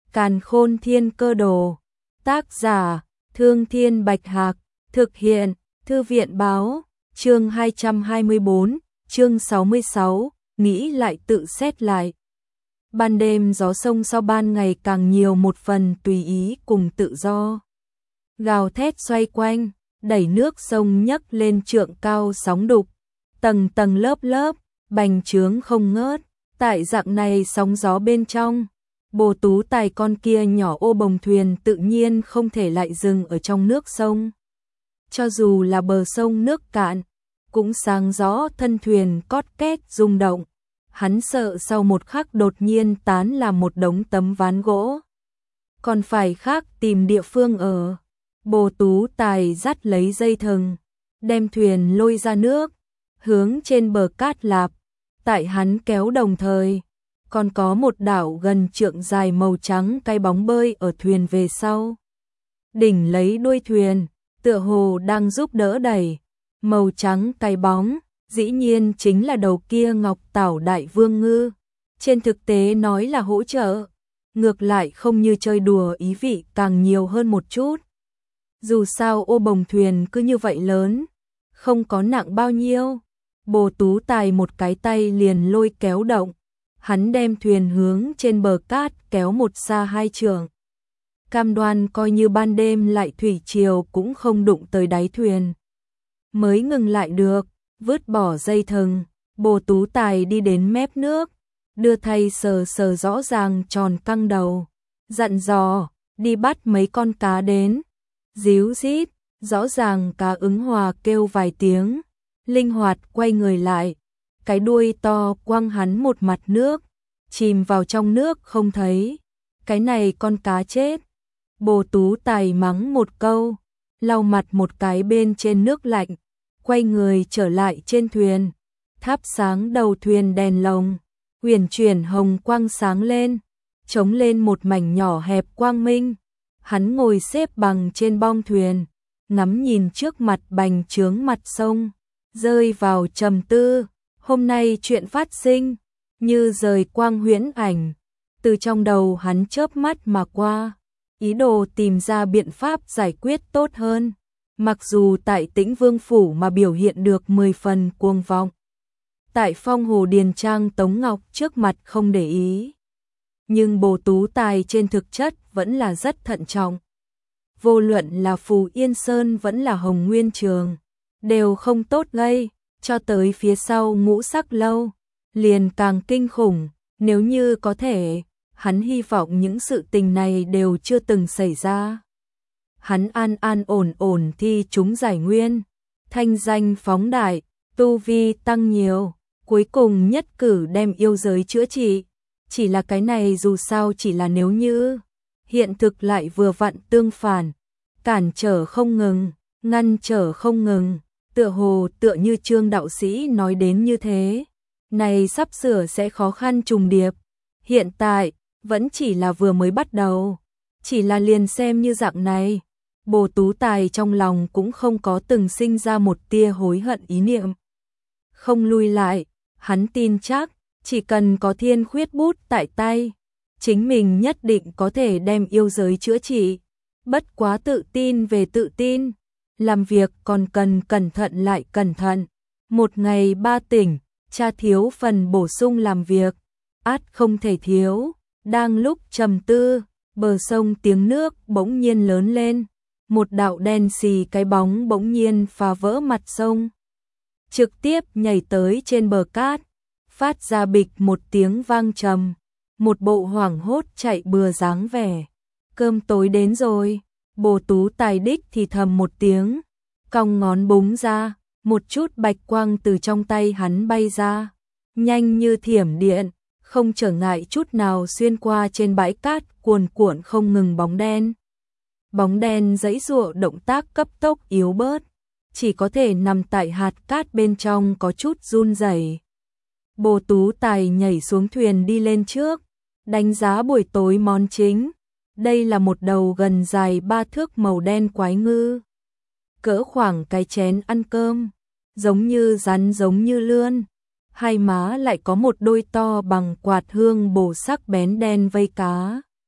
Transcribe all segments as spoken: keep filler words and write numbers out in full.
Càn Khôn Thiên Cơ Đồ. Tác giả: Thương Thiên Bạch Hạc. Thực hiện: Thư viện báo. Chương hai trăm hai mươi bốn, chương sáu mươi sáu, nghĩ lại tự xét lại. Ban đêm gió sông sau ban ngày càng nhiều một phần tùy ý cùng tự do. Gào thét xoay quanh, đẩy nước sông nhấc lên trượng cao sóng đục, tầng tầng lớp lớp, bành trướng không ngớt. Tại dạng này sóng gió bên trong, Bồ Tú Tài con kia nhỏ ô bồng thuyền tự nhiên không thể lại dừng ở trong nước sông. Cho dù là bờ sông nước cạn, cũng sáng rõ thân thuyền cót két rung động. Hắn sợ sau một khắc đột nhiên tán làm một đống tấm ván gỗ. Còn phải khác tìm địa phương ở. Bồ Tú Tài dắt lấy dây thừng, đem thuyền lôi ra nước, hướng trên bờ cát lạp. Tại hắn kéo đồng thời, còn có một đảo gần trượng dài màu trắng cái bóng bơi ở thuyền về sau. Đỉnh lấy đuôi thuyền, tựa hồ đang giúp đỡ đẩy. Màu trắng cái bóng, dĩ nhiên chính là đầu kia Ngọc Tảo Đại Vương Ngư. Trên thực tế nói là hỗ trợ, ngược lại không như chơi đùa, ý vị càng nhiều hơn một chút. Dù sao ô bồng thuyền cứ như vậy lớn, không có nặng bao nhiêu. Bồ Tú Tài một cái tay liền lôi kéo động, hắn đem thuyền hướng trên bờ cát kéo một xa hai trượng. Cam đoan coi như ban đêm lại thủy triều cũng không đụng tới đáy thuyền. Mới ngừng lại được, vứt bỏ dây thừng, Bồ Tú Tài đi đến mép nước, đưa tay sờ sờ rõ ràng tròn căng đầu, dặn dò, đi bắt mấy con cá đến. Díu rít, rõ ràng cá ứng hòa kêu vài tiếng, linh hoạt quay người lại, cái đuôi to quăng hắn một mặt nước, chìm vào trong nước không thấy. Cái này con cá chết. Bồ Tú Tài mắng một câu, lau mặt một cái bên trên nước lạnh, quay người trở lại trên thuyền, thắp sáng đầu thuyền đèn lồng, huyền chuyển hồng quang sáng lên, chống lên một mảnh nhỏ hẹp quang minh. Hắn ngồi xếp bằng trên bong thuyền, ngắm nhìn trước mặt bành trướng mặt sông, rơi vào trầm tư. Hôm nay chuyện phát sinh như rời quang huyễn ảnh, từ trong đầu hắn chớp mắt mà qua, ý đồ tìm ra biện pháp giải quyết tốt hơn. Mặc dù tại Tĩnh Vương phủ mà biểu hiện được mười phần cuồng vọng, tại Phong Hồ Điền Trang Tống Ngọc trước mặt không để ý, nhưng Bồ Tú Tài trên thực chất vẫn là rất thận trọng. Vô luận là Phù Yên Sơn vẫn là Hồng Nguyên Trường, đều không tốt gây, cho tới phía sau Ngũ Sắc Lâu, liền càng kinh khủng. Nếu như có thể, hắn hy vọng những sự tình này đều chưa từng xảy ra. Hắn an an ổn ổn thi chúng giải nguyên, thanh danh phóng đại, tu vi tăng nhiều, cuối cùng nhất cử đem yêu giới chữa trị. Chỉ là cái này dù sao chỉ là nếu như, hiện thực lại vừa vặn tương phản, cản trở không ngừng, ngăn trở không ngừng, tựa hồ tựa như Trương đạo sĩ nói đến như thế. Này sắp sửa sẽ khó khăn trùng điệp, hiện tại vẫn chỉ là vừa mới bắt đầu, chỉ là liền xem như dạng này. Bồ Tú Tài trong lòng cũng không có từng sinh ra một tia hối hận ý niệm. Không lui lại, hắn tin chắc, chỉ cần có thiên khuyết bút tại tay, chính mình nhất định có thể đem yêu giới chữa trị. Bất quá tự tin về tự tin, làm việc còn cần cẩn thận lại cẩn thận. Một ngày ba tỉnh, cha thiếu phần bổ sung làm việc, át không thể thiếu. Đang lúc trầm tư, bờ sông tiếng nước bỗng nhiên lớn lên, một đạo đen xì cái bóng bỗng nhiên phá vỡ mặt sông, trực tiếp nhảy tới trên bờ cát, phát ra bịch một tiếng vang trầm, một bộ hoảng hốt chạy bừa dáng vẻ. Cơm tối đến rồi. Bồ Tú Tài đích thì thầm một tiếng, cong ngón búng ra, một chút bạch quang từ trong tay hắn bay ra, nhanh như thiểm điện, không trở ngại chút nào xuyên qua trên bãi cát cuồn cuộn không ngừng bóng đen. Bóng đen giãy giụa động tác cấp tốc yếu bớt, chỉ có thể nằm tại hạt cát bên trong có chút run rẩy. Bồ Tú Tài nhảy xuống thuyền đi lên trước, đánh giá buổi tối món chính. Đây là một đầu gần dài ba thước màu đen quái ngư, cỡ khoảng cái chén ăn cơm, giống như rắn giống như lươn, hai má lại có một đôi to bằng quạt hương bổ sắc bén đen vây cá.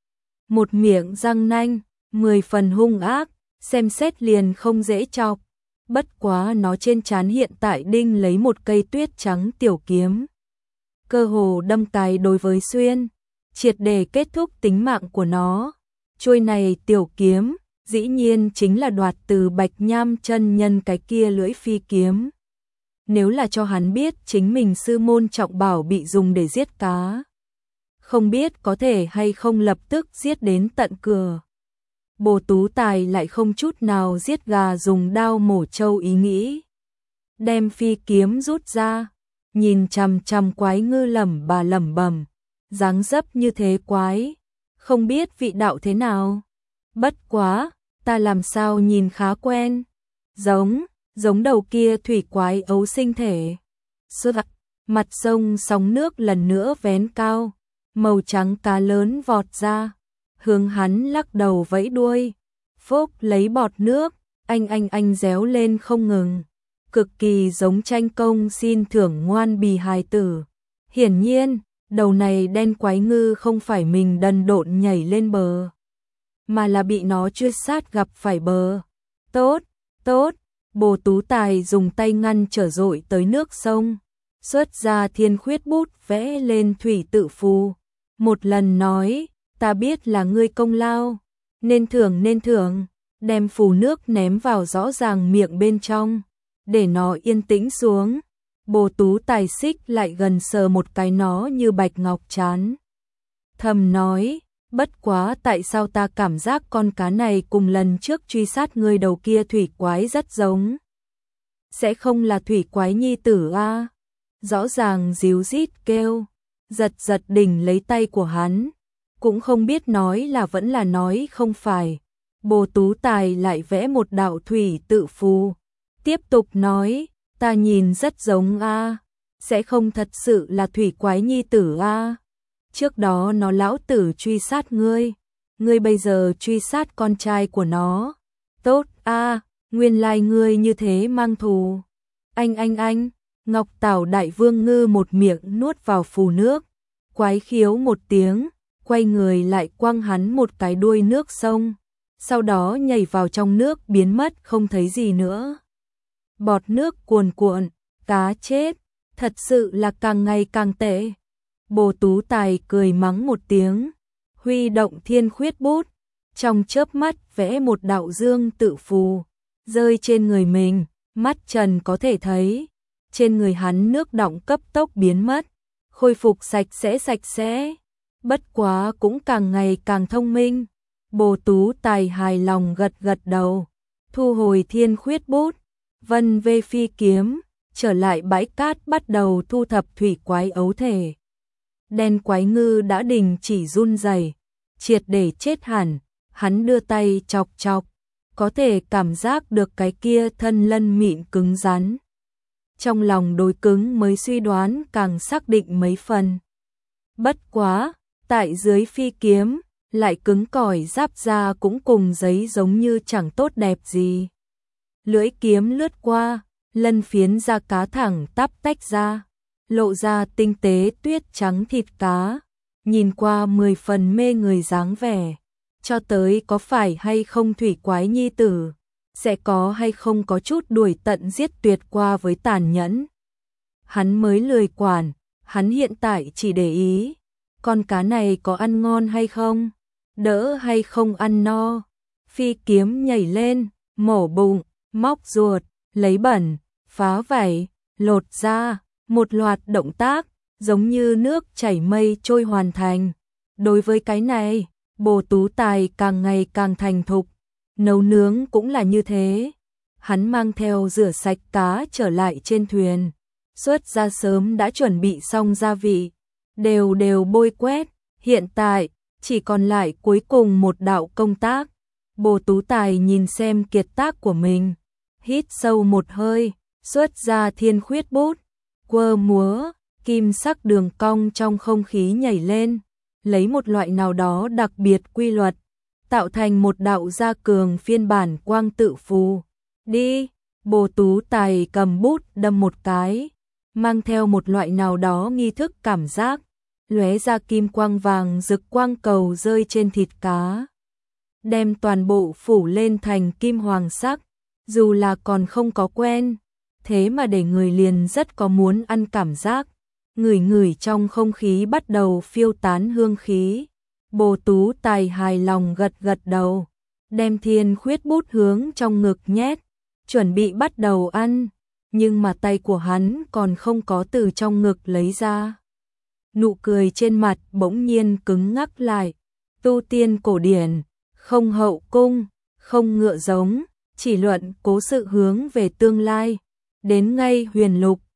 một miệng răng nanh, mười phần hung ác, xem xét liền không dễ chọc. Bất quá nó trên trán hiện tại đinh lấy một cây tuyết trắng tiểu kiếm. Cơ hồ đâm cài đối với xuyên, triệt để kết thúc tính mạng của nó. Chuôi này tiểu kiếm, dĩ nhiên chính là đoạt từ Bạch Nham chân nhân cái kia lưỡi phi kiếm. Nếu là cho hắn biết chính mình sư môn trọng bảo bị dùng để giết cá, không biết có thể hay không lập tức giết đến tận cửa. Bồ Tú Tài lại không chút nào giết gà dùng đao mổ trâu ý nghĩ. Đem phi kiếm rút ra, nhìn chằm chằm quái ngư lẩm bà lẩm bẩm, dáng dấp như thế quái, không biết vị đạo thế nào. Bất quá, ta làm sao nhìn khá quen, giống, giống đầu kia thủy quái ấu sinh thể. Sơ mặt sông sóng nước lần nữa vén cao, màu trắng cá lớn vọt ra, hướng hắn lắc đầu vẫy đuôi, phốc lấy bọt nước, anh anh anh réo lên không ngừng, cực kỳ giống tranh công xin thưởng ngoan bì hài tử. Hiển nhiên, đầu này đen quái ngư không phải mình đần độn nhảy lên bờ, mà là bị nó truy sát gặp phải bờ. Tốt, tốt, Bồ Tú Tài dùng tay ngăn trở dội tới nước sông, xuất ra thiên khuyết bút vẽ lên thủy tự phù. Một lần nói, ta biết là ngươi công lao, nên thưởng nên thưởng, đem phù nước ném vào rõ ràng miệng bên trong, để nó yên tĩnh xuống. Bồ Tú Tài xích lại gần sờ một cái nó như bạch ngọc chán. Thầm nói, bất quá tại sao ta cảm giác con cá này cùng lần trước truy sát ngươi đầu kia thủy quái rất giống. Sẽ không là thủy quái nhi tử a? À? Rõ ràng díu rít kêu, giật giật đỉnh lấy tay của hắn, cũng không biết nói là vẫn là nói không phải. Bồ Tú Tài lại vẽ một đạo thủy tự phù, tiếp tục nói, ta nhìn rất giống a, à? Sẽ không thật sự là thủy quái nhi tử a? À? Trước đó nó lão tử truy sát ngươi, ngươi bây giờ truy sát con trai của nó. Tốt a, à, nguyên lai ngươi như thế mang thù. Anh anh anh, Ngọc Tảo Đại Vương Ngư một miệng nuốt vào phù nước, quái khiếu một tiếng, quay người lại quăng hắn một cái đuôi nước sông, sau đó nhảy vào trong nước biến mất không thấy gì nữa. Bọt nước cuồn cuộn, cá chết, thật sự là càng ngày càng tệ. Bồ Tú Tài cười mắng một tiếng, huy động thiên khuyết bút, trong chớp mắt vẽ một đạo dương tự phù, rơi trên người mình, mắt trần có thể thấy, trên người hắn nước đọng cấp tốc biến mất, khôi phục sạch sẽ sạch sẽ, bất quá cũng càng ngày càng thông minh. Bồ Tú Tài hài lòng gật gật đầu, thu hồi thiên khuyết bút, vân vê phi kiếm, trở lại bãi cát bắt đầu thu thập thủy quái ấu thể. Đen quái ngư đã đình chỉ run rẩy, triệt để chết hẳn, hắn đưa tay chọc chọc, có thể cảm giác được cái kia thân lân mịn cứng rắn. Trong lòng đối cứng mới suy đoán càng xác định mấy phần. Bất quá, tại dưới phi kiếm, lại cứng cỏi giáp da cũng cùng giấy giống như chẳng tốt đẹp gì. Lưỡi kiếm lướt qua, lân phiến da cá thẳng tắp tách ra, lộ ra tinh tế tuyết trắng thịt cá, nhìn qua mười phần mê người dáng vẻ, cho tới có phải hay không thủy quái nhi tử, sẽ có hay không có chút đuổi tận giết tuyệt qua với tàn nhẫn. Hắn mới lười quản, hắn hiện tại chỉ để ý, con cá này có ăn ngon hay không, đỡ hay không ăn no. Phi kiếm nhảy lên, mổ bụng, móc ruột, lấy bẩn, phá vảy, lột da, một loạt động tác, giống như nước chảy mây trôi hoàn thành. Đối với cái này, Bồ Tú Tài càng ngày càng thành thục, nấu nướng cũng là như thế. Hắn mang theo rửa sạch cá trở lại trên thuyền, xuất ra sớm đã chuẩn bị xong gia vị, đều đều bôi quét, hiện tại chỉ còn lại cuối cùng một đạo công tác. Bồ Tú Tài nhìn xem kiệt tác của mình, hít sâu một hơi, xuất ra thiên khuyết bút, quơ múa, kim sắc đường cong trong không khí nhảy lên, lấy một loại nào đó đặc biệt quy luật, tạo thành một đạo gia cường phiên bản quang tự phù. Đi, Bồ Tú Tài cầm bút đâm một cái, mang theo một loại nào đó nghi thức cảm giác, lóe ra kim quang vàng rực, quang cầu rơi trên thịt cá, đem toàn bộ phủ lên thành kim hoàng sắc, dù là còn không có quen, thế mà để người liền rất có muốn ăn cảm giác. Ngửi ngửi trong không khí bắt đầu phiêu tán hương khí. Bồ Tú Tài hài lòng gật gật đầu, đem thiên khuyết bút hướng trong ngực nhét, chuẩn bị bắt đầu ăn, nhưng mà tay của hắn còn không có từ trong ngực lấy ra. Nụ cười trên mặt bỗng nhiên cứng ngắc lại. Tu tiên cổ điển, không hậu cung, không ngựa giống, chỉ luận cố sự hướng về tương lai. Đến ngay huyền lục,